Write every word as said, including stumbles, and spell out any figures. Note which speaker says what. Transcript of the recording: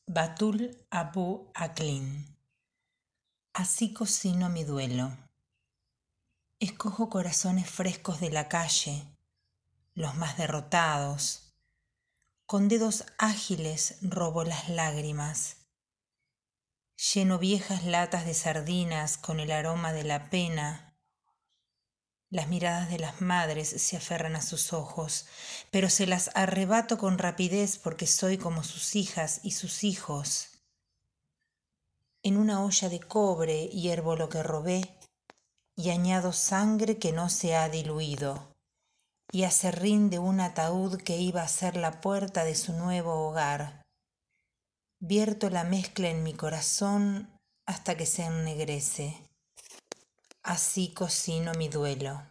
Speaker 1: Batul Abu Aklin. Así cocino mi duelo. Escojo corazones frescos de la calle, los más derrotados. Con dedos ágiles robo las lágrimas. Lleno viejas latas de sardinas con el aroma de la pena. Las miradas de las madres se aferran a sus ojos, pero se las arrebato con rapidez porque soy como sus hijas y sus hijos. En una olla de cobre hiervo lo que robé y añado sangre que no se ha diluido y aserrín de un ataúd que iba a ser la puerta de su nuevo hogar. Vierto la mezcla en mi corazón hasta que se ennegrece. Así cocino mi duelo.